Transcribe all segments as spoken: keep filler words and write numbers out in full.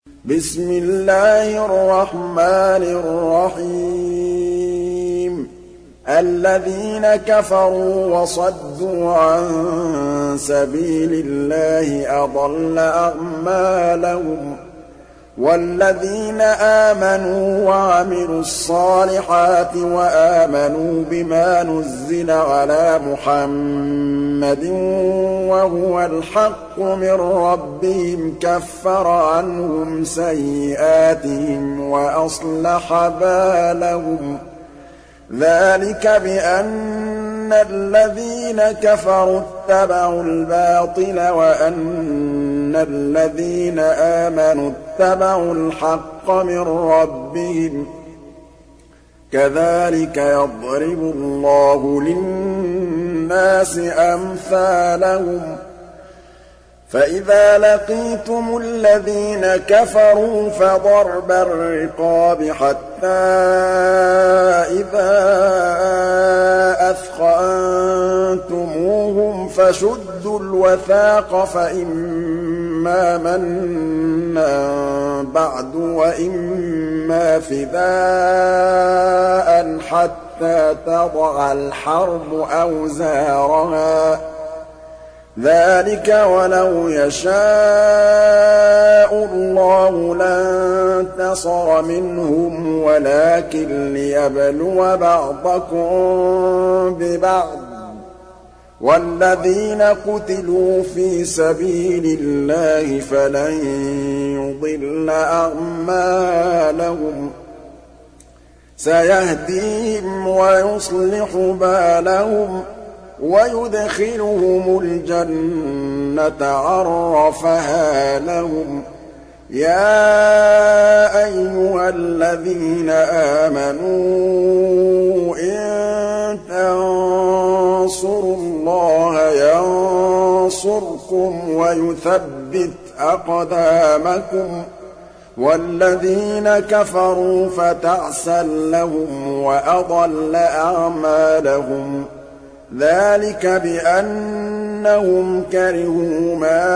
بسم الله الرحمن الرحيم الذين كفروا وصدوا عن سبيل الله أضل أعمالهم والذين آمنوا وعملوا الصالحات وآمنوا بما نزل على محمد وهو الحق من ربهم كفر عنهم سيئاتهم وأصلح بالهم ذلك بأن الذين كفروا اتبعوا الباطل وأن الذين آمنوا اتبعوا الحق من ربهم كذلك يضرب الله للناس أمثالهم فإذا لقيتم الذين كفروا فضرب الرقاب حتى إذا أثخنتموهم فشدوا الوثاق فإما منا بعد وإما فداء حتى تضع الحرب أوزارها ذلك ولو يشاء الله لانتصر منهم ولكن ليبلو بعضكم ببعض والذين قتلوا في سبيل الله فلن يضل أعمالهم سيهديهم ويصلح بالهم ويدخلهم الجنة عرفها لهم يا أيها الذين آمنوا إن تنصروا الله ينصركم ويثبت أقدامكم والذين كفروا فتعسا لهم وأضل أعمالهم ذلك بأنهم كرهوا ما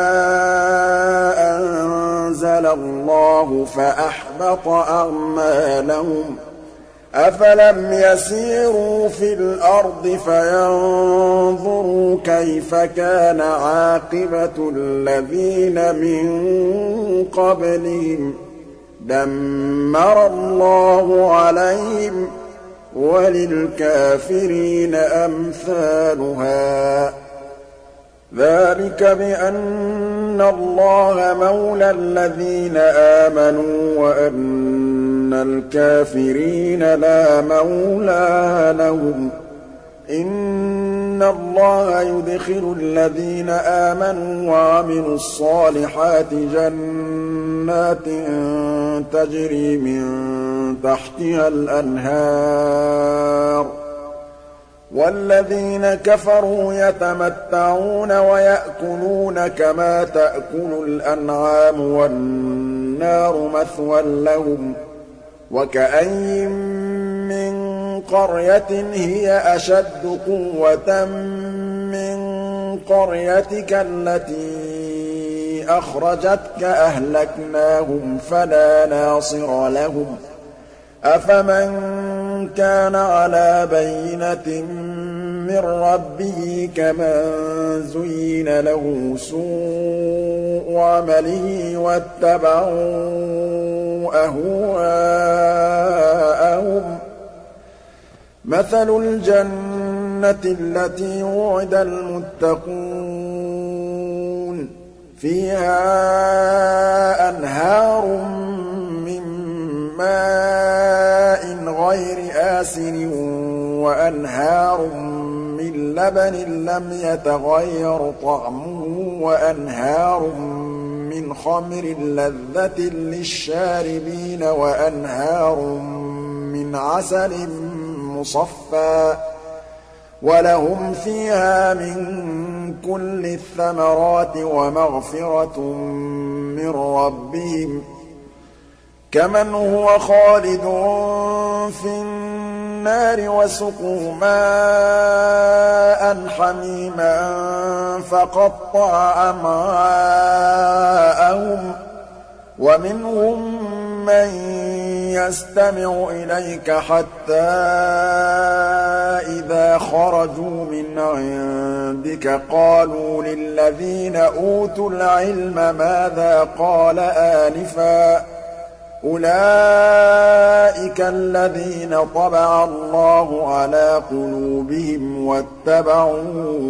أنزل الله فأحبط أعمالهم أفلم يسيروا في الأرض فينظروا كيف كان عاقبة الذين من قبلهم دمر الله عليهم وللكافرين أمثالها ذلك بأن الله مولى الذين آمنوا وأن الكافرين لا مولى لهم إن الله يدخل الذين آمنوا وعملوا الصالحات جنات تجري من تحتها الأنهار والذين كفروا يتمتعون ويأكلون كما تأكل الأنعام والنار مثوى لهم وكأين من قرية هي أشد قوة من قريتك التي أخرجتك أهلكناهم فلا ناصر لهم أفمن كان على بينة من ربه كمن زين له سوء عمله واتبعوا أهواءهم مثل الجنة التي وعد المتقون فيها أنهار من ماء غير آسن وأنهار من لبن لم يتغير طعمه وأنهار من خمر لذة للشاربين وأنهار من عسل مصفى ولهم فيها من كل الثمرات ومغفرة من ربهم كمن هو خالد في النار وسقوا ماء حميما فقطع أمعاءهم ومنهم من يستمع إليك حتى إذا خرجوا من عندك قالوا للذين أوتوا العلم ماذا قال آنفا أولئك الذين طبع الله على قلوبهم واتبعوا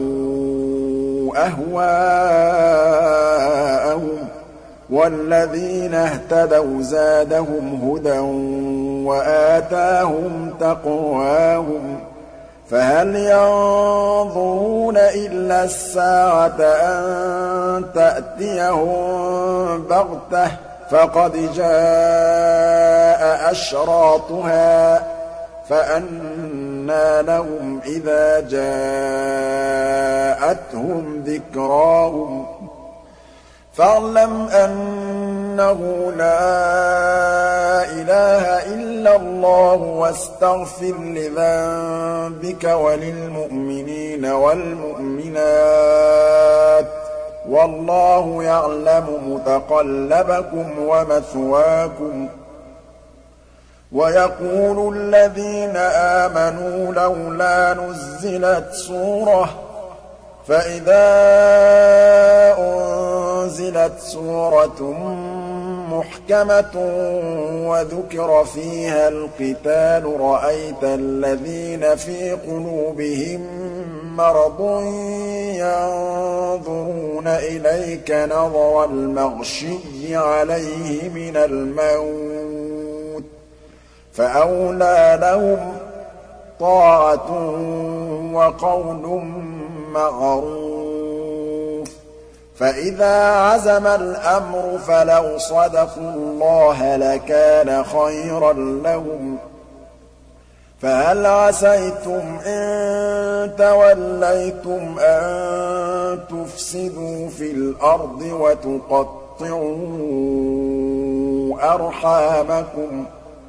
أهواءهم والذين اهتدوا زادهم هدى وآتاهم تقواهم فهل ينظرون إلا الساعة أن تأتيهم بغتة فقد جاء أشراطها فأنى لهم إذا جاءتهم ذكراهم فاعلم أنه لا إله إلا الله واستغفر لذنبك وللمؤمنين والمؤمنات والله يعلم متقلبكم ومثواكم ويقول الذين آمنوا لولا نزلت سورة فإذا أنزلت سورة محكمة وذكر فيها القتال رأيت الذين في قلوبهم مرض ينظرون إليك نظر المغشي عليه من الموت فأولى لهم طاعة وقول معروف فإذا عزم الأمر فلو صدقوا الله لكان خيرا لهم فهل عسيتم إن توليتم أن تفسدوا في الأرض وتقطعوا أرحامكم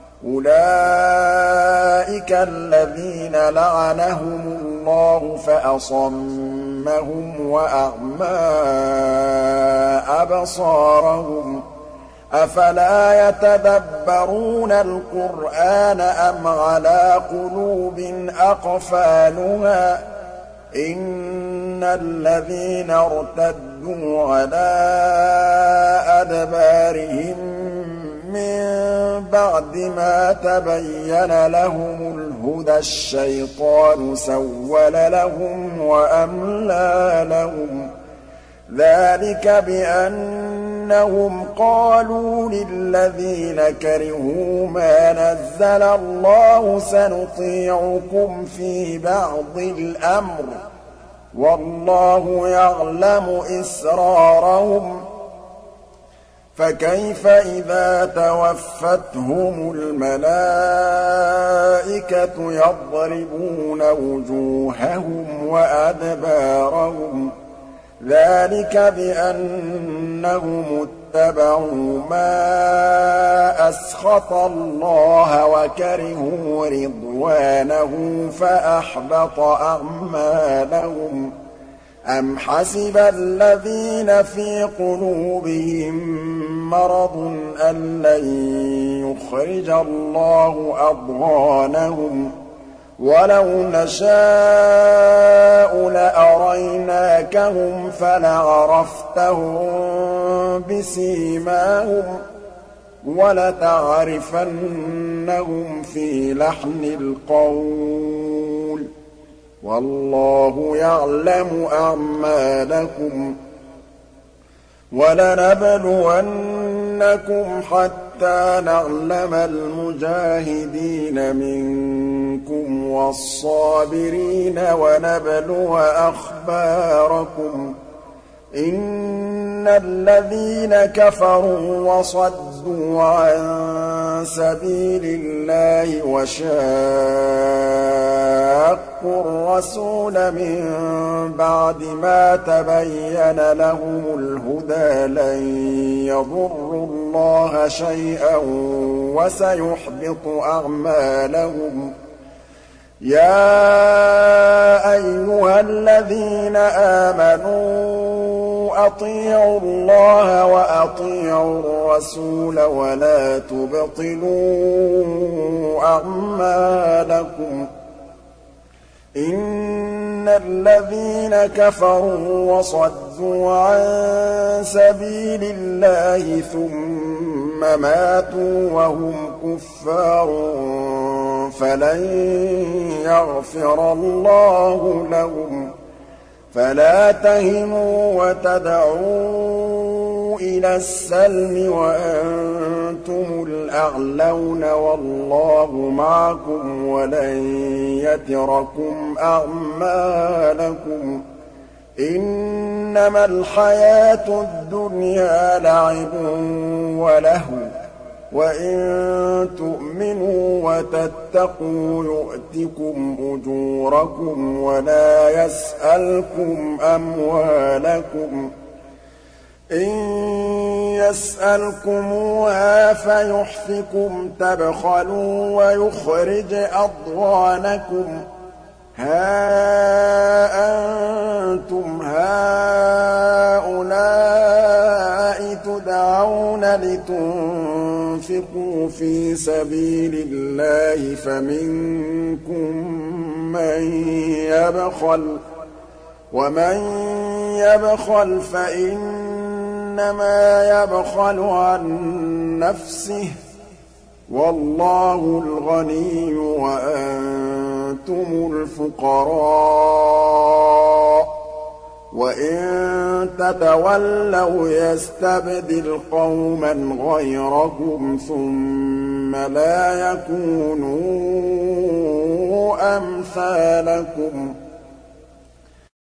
أولئك الذين لعنهم الله فأصمهم وأعمى أبصارهم أفلا يتدبرون القرآن أم على قلوب أقفالها إن الذين ارتدوا على أدبارهم من بعد ما تبين لهم الهدى الشيطان سول لهم وأملى لهم ذلك بأنهم قالوا للذين كرهوا ما نزل الله سنطيعكم في بعض الأمر والله يعلم إسرارهم فكيف إذا توفتهم الملائكة يضربون وجوههم وأدبارهم ذلك بأنهم اتبعوا ما أسخط الله وكرهوا رضوانه فأحبط أعمالهم أم حسب الذين في قلوبهم مرض أن لن يخرج الله أضغانهم ولو نشاء لأريناكهم فلعرفتهم بسيماهم ولتعرفنهم في لحن القول والله يعلم أعمالكم ولنبلونكم حتى نعلم المجاهدين منكم والصابرين ونبلو أخباركم إن الذين كفروا وصدوا عن سبيل الله وشاقوا الرسول من بعد ما تبين لهم الهدى لن يضروا الله شيئا وسيحبط أعمالهم يا أيها الذين آمنوا أطيعوا اللَّهَ وَأَطِيعُوا الرَّسُولَ وَلَا تُبْطِلُوا أَعْمَالَكُمْ إِنَّ الَّذِينَ كَفَرُوا وَصَدُّوا عَن سَبِيلِ اللَّهِ ثُمَّ مَاتُوا وَهُمْ كُفَّارٌ فَلَن يَغْفِرَ اللَّهُ لَهُمْ فَلَا تَهِنُوا وَتَدْعُوا إِلَى السَّلْمِ وَأَنتُمُ الْأَعْلَوْنَ وَاللَّهُ مَعَكُمْ وَلَن يَتِرَكُمْ أَعْمَالَكُمْ إِنَّمَا الْحَيَاةُ الدُّنْيَا لَعِبٌ وَلَهْوٌ وَإِن تُؤْمِنُوا وَتَتَّقُوا يُؤْتِكُمْ أُجُورَكُمْ وَلَا يَسْأَلْكُمْ أَمْوَالَكُمْ إِن يَسْأَلْكُمُوهَا فَيُحْفِكُمْ تَبْخَلُوا وَيُخْرِجْ أَضْغَانَكُمْ هَا أَنتُمْ هَٰؤُلَاءِ تُدْعَوْنَ لِتُنفِقُوا فِي سَبِيلِ اللَّهِ فَمِنكُم مَّن يَبْخَلُ ۖ وَمَن يَبْخَلْ فَإِنَّمَا يَبْخَلُ عَن نَّفْسِهِ ۚ وَاللَّهُ الْغَنِيُّ وَأَنتُمُ الْفُقَرَاءُ ۚ وَإِن تَتَوَلَّوْا يَسْتَبْدِلْ قَوْمًا غَيْرَكُمْ ثُمَّ لَا يَكُونُوا أَمْثَالَكُمْ